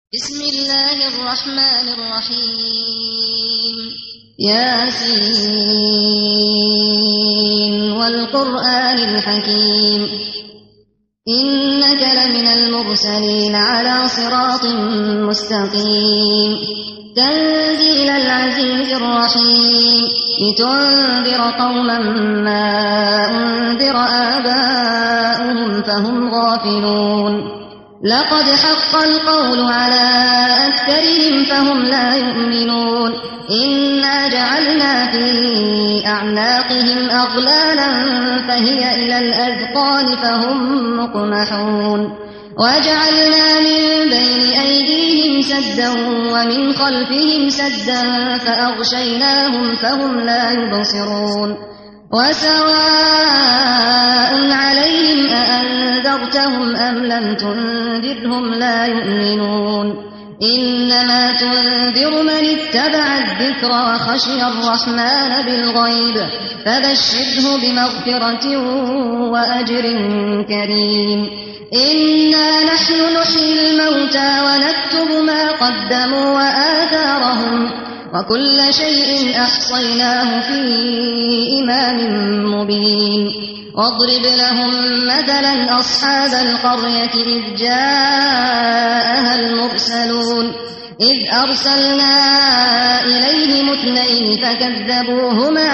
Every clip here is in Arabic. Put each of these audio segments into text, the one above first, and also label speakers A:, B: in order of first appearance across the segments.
A: بسم الله الرحمن الرحيم ياسين والقرآن الحكيم إنك لمن المرسلين على صراط مستقيم تنزيل العزيز الرحيم لتنذر قوما ما أنذر آباؤهم فهم غافلون لقد حق القول على أكثرهم فهم لا يؤمنون إنا جعلنا في أعناقهم أغلالا فهي إلى الأذقان فهم مقمحون وجعلنا من بين أيديهم سدا ومن خلفهم سدا فأغشيناهم فهم لا يبصرون وسواء عليهم أأنذرتهم أم لم تنذرهم لا يؤمنون إنما تنذر من اتبع الذكر وخشي الرحمن بالغيب فبشره بمغفرة وأجر كريم إنا نحن نحيي الموتى ونكتب ما قدموا وآثارهم وكل شيء أحصيناه في إمام مبين واضرب لهم مثلا أصحاب القرية إذ جاءها المرسلون إذ أرسلنا إليهم اثنين فكذبوهما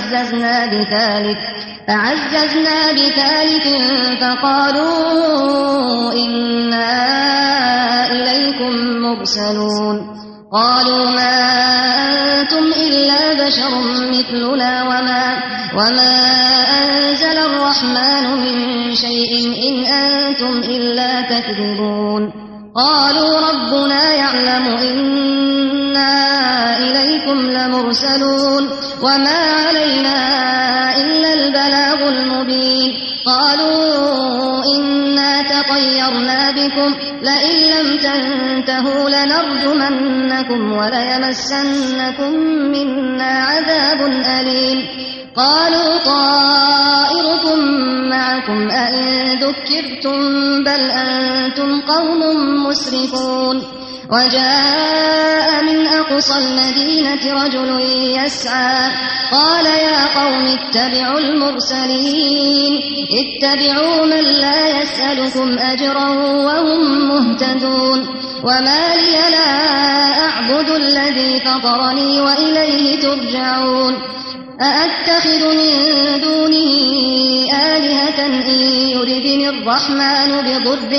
A: فعززنا بثالث فقالوا إنا إليكم مرسلون قالوا ما أنتم إلا بشر مثلنا وما أنزل الرحمن من شيء إن أنتم إلا تكذبون قالوا ربنا يعلم إنا إليكم لمرسلون وما علينا إلا البلاغ المبين قالوا إنا تطيرنا بكم لئن لم تنتهوا لنرجمنكم وليمسنكم منا عذاب أليم قالوا طائركم معكم أئن ذكرتم بل أنتم قوم مسرفون وجاء من أقصى المدينة رجل يسعى قال يا قوم اتبعوا المرسلين اتبعوا من لا يسألكم أجرا وهم مهتدون وما لي لا أعبد الذي فطرني وإليه ترجعون أأتخذ من دونه آلهة إن يردني الرحمن بضر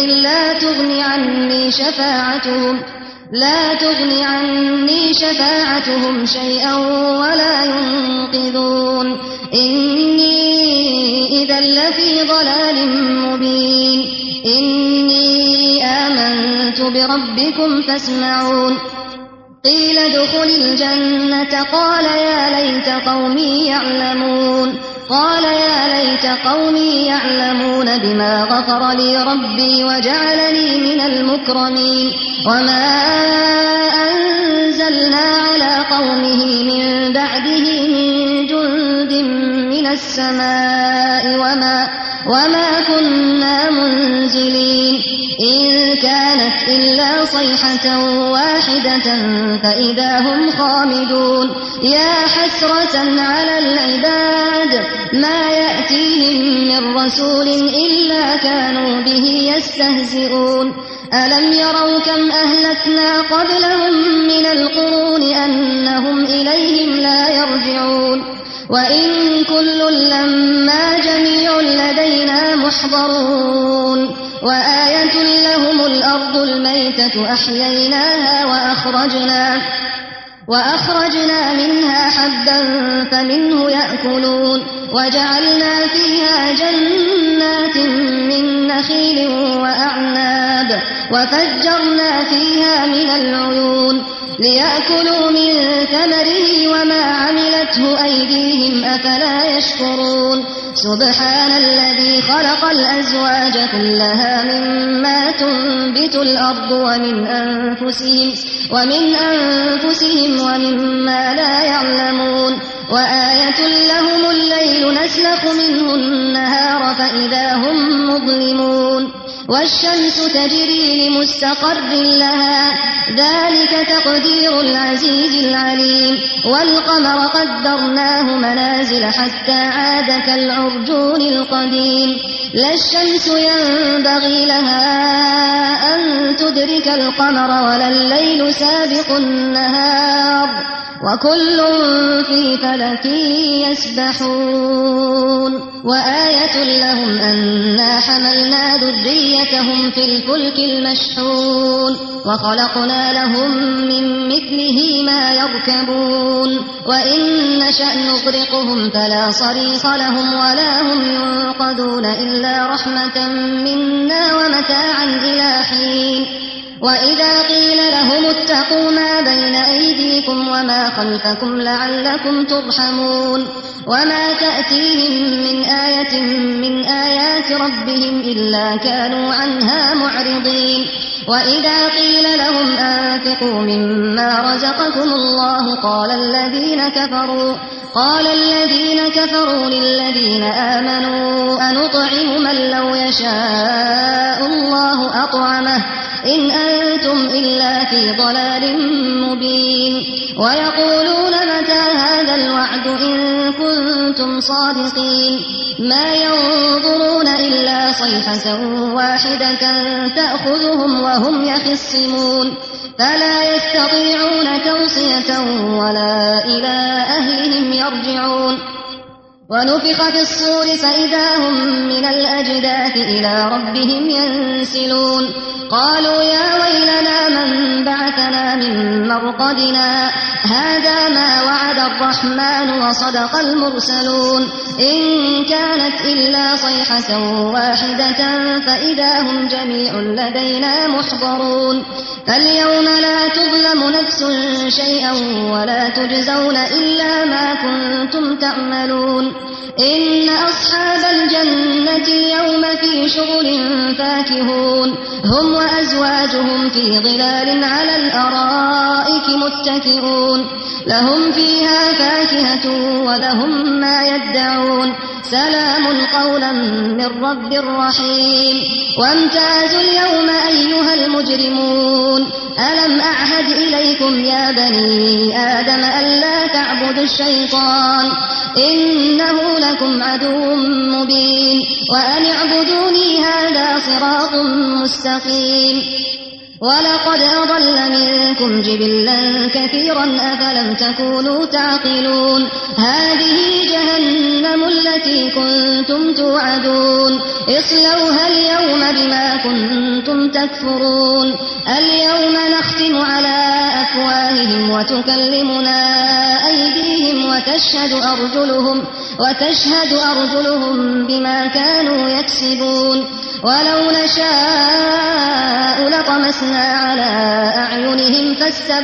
A: لا تغني عني شفاعتهم شيئا ولا ينقذون إني إذا لفي ضلال مبين إني آمنت بربكم فاسمعون قيل ادخل الجنة قال يا ليت قومي يعلمون بما غفر لي ربي وجعلني من المكرمين وما أنزلنا على قومه من بعده من جند من السماء وما كنا منزلين إن كانت إلا صيحة واحدة فإذا هم خامدون يا حسرة على العباد ما يأتيهم من رسول إلا كانوا به يستهزئون ألم يروا كم أهلكنا قبلهم من القرون أنهم إليهم لا يرجعون وإن كل لما جميع لدينا محضرون وآية لهم الأرض الميتة أحييناها وأخرجنا منها حبا فمنه يأكلون وجعلنا فيها جنات من نخيل وأعناب وفجرنا فيها من العيون ليأكلوا من ثمره وما عملته أيديهم أفلا يشكرون سبحان الذي خلق الأزواج كلها مما تنبت الأرض ومن أنفسهم ومما لا يعلمون وآية لهم الليل نسلخ منه النهار فإذا هم مظلمون والشمس تجري لمستقر لها ذلك تقدير العزيز العليم والقمر قدرناه منازل حتى عاد كالعرجون القديم لا الشمس ينبغي لها أن تدرك القمر ولا الليل سابق النهار وكل في فلك يسبحون وآية لهم أنا حملنا ذريتهم في الفلك المشحون وخلقنا لهم من مثله ما يركبون وإن نشأ نغرقهم فلا صريخ لهم ولا هم ينقذون إلا رحمة منا ومتاعا إلى حين وإذا قيل لهم اتقوا ما بين أيديكم وما خلفكم لعلكم ترحمون وما تأتيهم من آية من آيات ربهم إلا كانوا عنها معرضين وإذا قيل لهم أنفقوا مما رزقكم الله قال الذين كفروا للذين آمنوا أنطعم من لو يشاء الله أطعمه إن أنتم إلا في ضلال مبين ويقولون متى هذا الوعد إن كنتم صادقين ما ينظرون إلا صيحة واحدة تأخذهم وهم يخصمون فلا يستطيعون توصية ولا إلى أهلهم يرجعون ونفخ في الصور فإذا هم من الأجداث إلى ربهم ينسلون قالوا يا ويلنا من بعثنا من مرقدنا هذا ما وعد الرحمن وصدق المرسلون إن كانت إلا صيحة واحدة فإذا هم جميع لدينا محضرون فاليوم لا تظلم نفس شيئا ولا تجزون إلا ما كنتم تعملون إن أصحاب الجنة اليوم في شغل فاكهون هم وأزواجهم في ظلال على الأرائك متكئون لهم فيها فاكهة ولهم ما يدعون سلام قولا من رب رحيم وامتازوا اليوم أيها المجرمون ألم أعهد إليكم يا بني آدم ألا تعبدوا الشيطان إنه لكم عدو مبين وأن اعبدوني هذا صراط مستقيم ولقد أضل منكم جبلا كثيرا أفلم تكونوا تعقلون هذه جهنم التي كنتم توعدون اصلوها اليوم بما كنتم تكفرون اليوم نختم على أفواههم وتكلمنا أيديهم وتشهد أرجلهم بما كانوا يكسبون ولو نشاء لطمسنا على أعينهم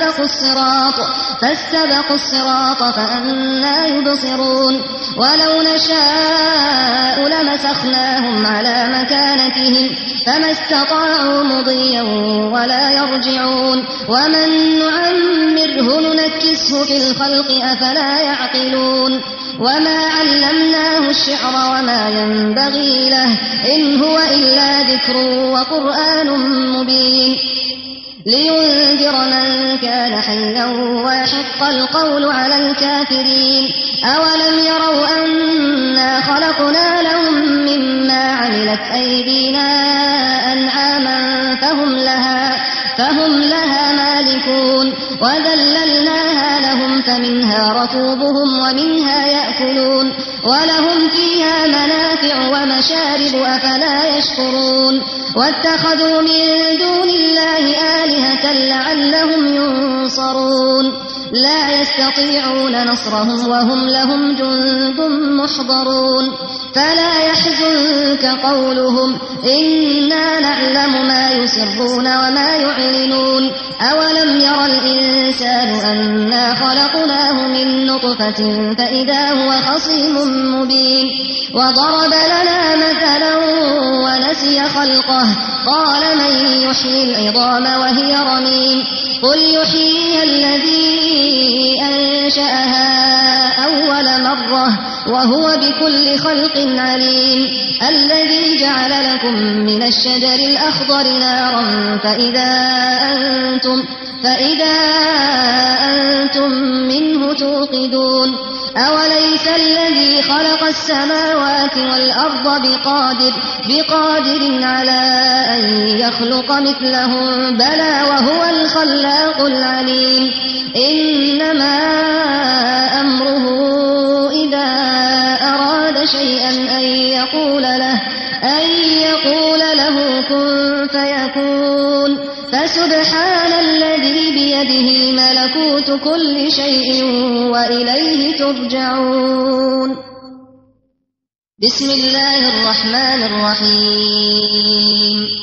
A: فاستبقوا الصراط فأنى يبصرون ولو نشاء لمسخناهم على مكانتهم فما استطاعوا مضيا ولا يرجعون ومن نعمره ننكسه في الخلق أفلا يعقلون وما علمناه الشعر وما ينبغي له إن هو إلا ذكر وقرآن مبين لينذر من كان حيا ويحق القول على الكافرين أولم يروا أنا خلقنا لهم مما عملت أيدينا أنعاما فهم لها مالكون وذللناها لهم فمنها ركوبهم ومنها يأكلون ولهم فيها منافع ومشارب أفلا يشكرون واتخذوا من دون الله آلهة لعلهم ينصرون لا يستطيعون نصرهم وهم لهم جند محضرون فلا يحزنك قولهم إنا نعلم ما يسرون وما يعلنون أولم ير الإنسان أنا خلقناه من نطفة فإذا هو خصيم مبين وضرب لنا مثلا ونسي خلقه قال من يحيي العظام وهي رميم قل يحييها الذي أنشأها أول مرة وهو بكل خلق عليم الذي جعل لكم من الشجر الأخضر نارا فإذا أنتم منه توقدون أوليس الذي خلق السماوات والأرض بقادر على أن يخلق مثلهم بلى وهو الخلاق العليم إنما أمره إذا أراد شيئا أن يقول له كن فيكون فسبحان الذي بيده ملكوت كل شيء وإليه ترجعون بسم الله الرحمن الرحيم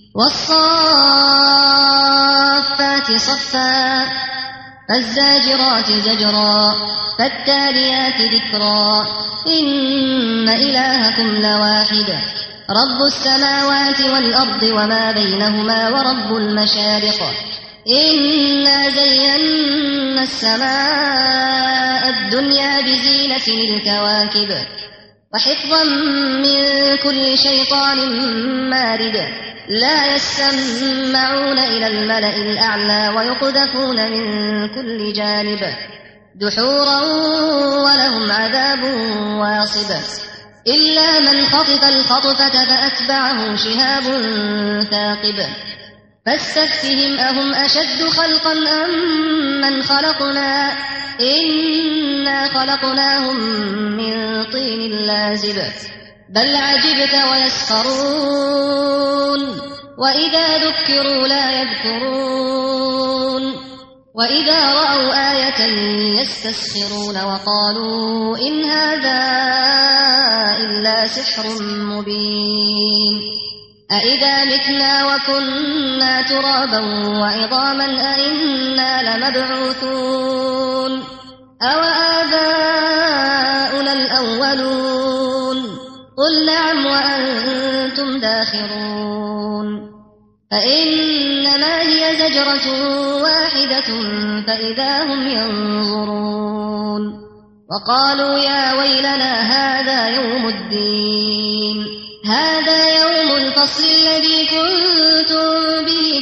A: والصافات صفا فالزاجرات زجرا فالتاليات ذكرا إن إلهكم لواحد رب السماوات والأرض وما بينهما ورب المشارق إنا زينا السماء الدنيا بزينة الكواكب وحفظا من كل شيطان مارد لا يسمعون إلى الملأ الأعلى ويقذفون من كل جانب دحورا ولهم عذاب واصب إلا من خطف الخطفة فأتبعه شهاب ثاقب فاستفتهم أهم أشد خلقا أم من خلقنا إنا خلقناهم من طين لازب بل عجبت ويسخرون وإذا ذكروا لا يذكرون وإذا رأوا آية يستسخرون وقالوا إن هذا إلا سحر مبين أإذا متنا وكنا ترابا وعظاما أإنا لمبعوثون أو آباؤنا الأولون قل نعم وأنتم داخرون فإنما هي زجرة واحدة فإذا هم ينظرون وقالوا يا ويلنا هذا يوم الدين هذا يوم الفصل الذي كنتم به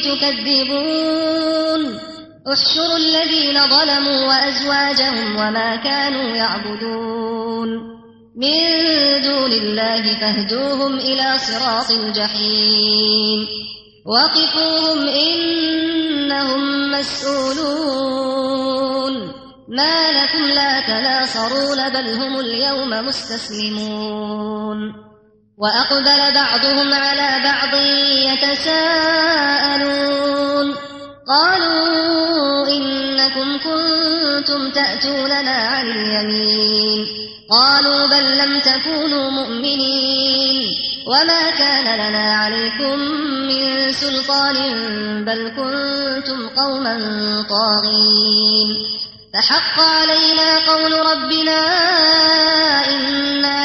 A: تكذبون احشروا الذين ظلموا وأزواجهم وما كانوا يعبدون من دون الله فاهدوهم إلى صراط الجحيم وقفوهم إنهم مسؤولون ما لكم لا تناصرون بل هم اليوم مستسلمون وأقبل بعضهم على بعض يتساءلون قالوا إنكم كنتم تأتوننا عن اليمين قالوا بل لم تكونوا مؤمنين وما كان لنا عليكم من سلطان بل كنتم قوما طاغين فحق علينا قول ربنا إنا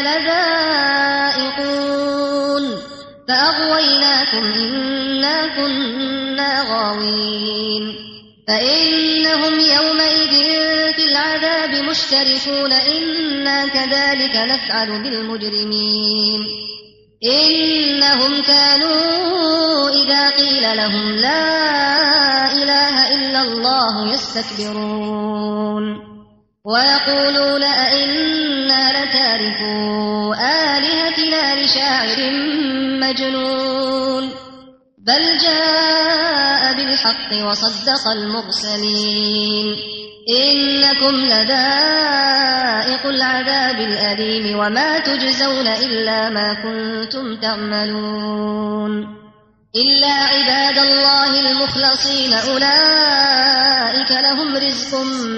A: لذائقون فأغويناكم إنا كنا غاوين فإنهم يومئذ في العذاب مشتركون إنا كذلك نفعل بالمجرمين إنهم كانوا إذا قيل لهم لا إله إلا الله يستكبرون ويقولون أئنا لتاركو آلهتنا لشاعر مجنون بل جاء بالحق وصدق المرسلين إنكم لذائق العذاب الأليم وما تجزون إلا ما كنتم تعملون إلا عباد الله المخلصين أولئك لهم رزق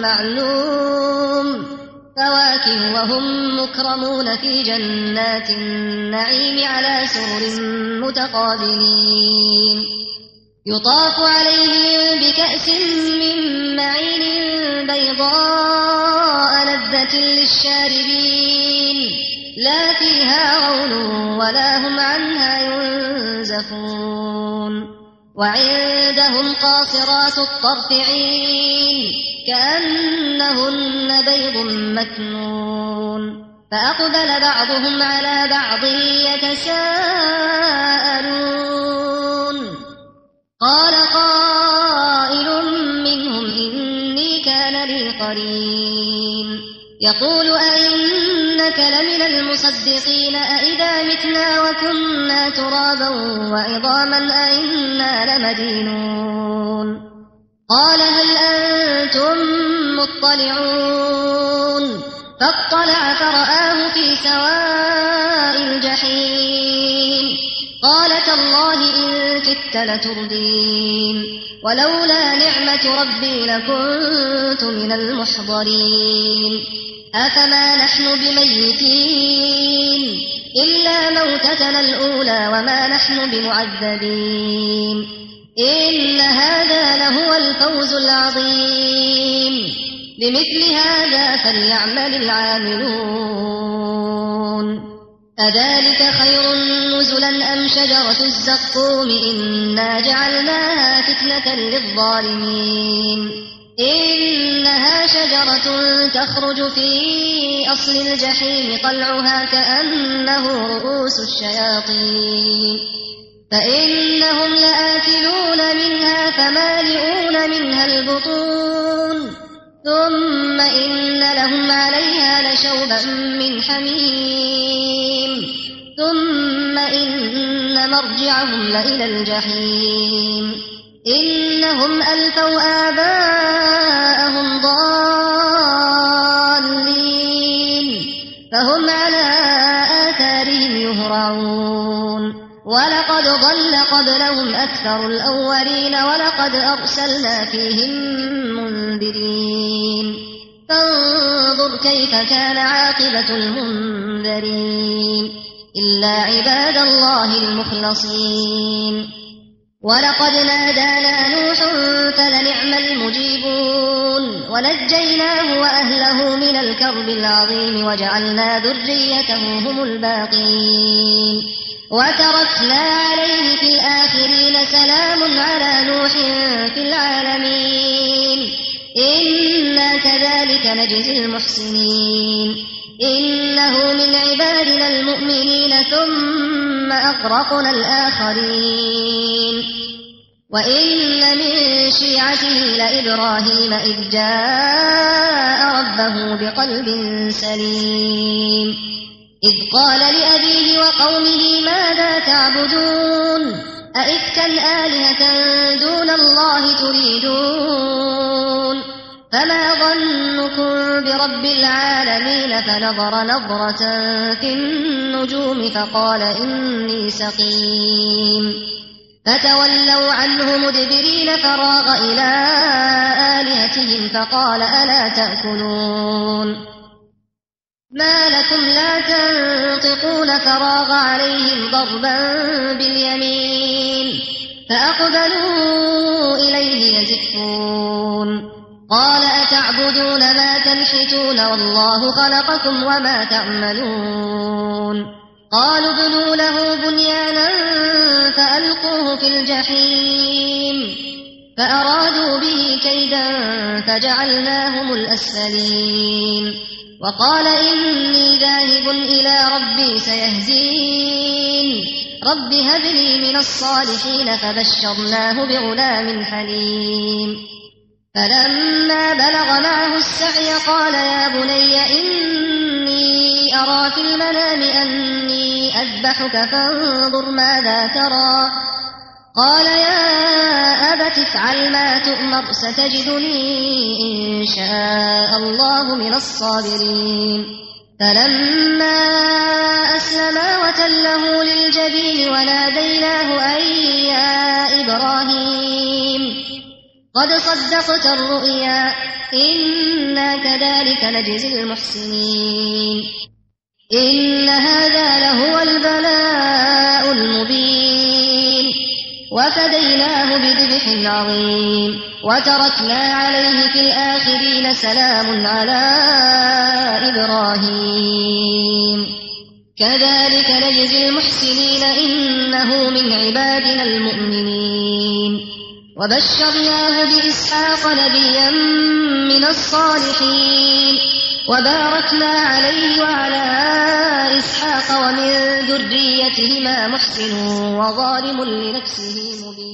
A: معلوم فواكه وهم مكرمون في جنات النعيم على سرر متقابلين يطاف عليهم بكأس من معين بيضاء لذة للشاربين لا فيها غول ولا هم عنها ينزفون وعندهم قاصرات الطرف عين كأنهن بيض مكنون فأقبل بعضهم على بعض يتساءلون قال قائل منهم إني كان لي قرين يقول أئنك لمن المصدقين أئذا متنا وكنا ترابا وعظاما أئنا لمدينون قال هل أنتم مطلعون فاطلع فرآه في سواء الجحيم قال تالله إن كدت لتردين ولولا نعمة ربي لكنت من المحضرين أفما نحن بميتين إلا موتتنا الأولى وما نحن بمعذبين إن هذا لهو الفوز العظيم لمثل هذا فليعمل العاملون أذلك خير نزلا أم شجرة الزقوم إنا جعلناها فتنة للظالمين إنها شجرة تخرج في أصل الجحيم طلعها كأنه رؤوس الشياطين فإنهم لآكلون منها فمالئون منها البطون ثم إن لهم عليها لشوبا من حميم ثم إن مرجعهم لإلى الجحيم إنهم ألفوا آباءهم ضالين فهم على آثارهم يهرعون ولقد ضل قبلهم أكثر الأولين ولقد أرسلنا فيهم منذرين فانظر كيف كان عاقبة المنذرين إلا عباد الله المخلصين ولقد نادانا نوح فلنعم المجيبون ونجيناه وأهله من الكرب العظيم وجعلنا ذريته هم الباقين وتركنا عليه في الآخرين سلام على نوح في العالمين إنا كذلك نجزي المحسنين إنه من عبادنا المؤمنين ثم أغرقنا الآخرين وإن من شيعته لإبراهيم إذ جاء ربه بقلب سليم إذ قال لأبيه وقومه ماذا تعبدون أئفكا آلهة دون الله تريدون فما ظنكم برب العالمين فنظر نظرة في النجوم فقال إني سقيم فتولوا عنه مدبرين فراغ إلى آلهتهم فقال ألا تأكلون ما لكم لا تنطقون فراغ عليهم ضربا باليمين فأقبلوا إليه يزفون قال أتعبدون ما تنحتون والله خلقكم وما تعملون قالوا ابنوا له بنيانا فألقوه في الجحيم فأرادوا به كيدا فجعلناهم الأسفلين وقال إني ذاهب إلى ربي سيهدين رب هب لي من الصالحين فبشرناه بغلام حليم فلما بلغ معه السعي قال يا بني إني أرى في المنام أني أذبحك فانظر ماذا ترى قال يا أبت افعل ما تؤمر ستجدني إن شاء الله من الصابرين فلما أسلما وتله للجبين وناديناه أن يا إبراهيم قد صدقت الرؤيا إنا كذلك نجزي المحسنين إن هذا لهو البلاء المبين وفديناه بذبح عظيم وتركنا عليه في الآخرين سلام على إبراهيم كذلك نجزي المحسنين إنه من عبادنا المؤمنين وبشرناه بإسحاق نبيا من الصالحين وباركنا عليه وعلى إسحاق ومن ذريتهما محسن وظالم لنفسه مبين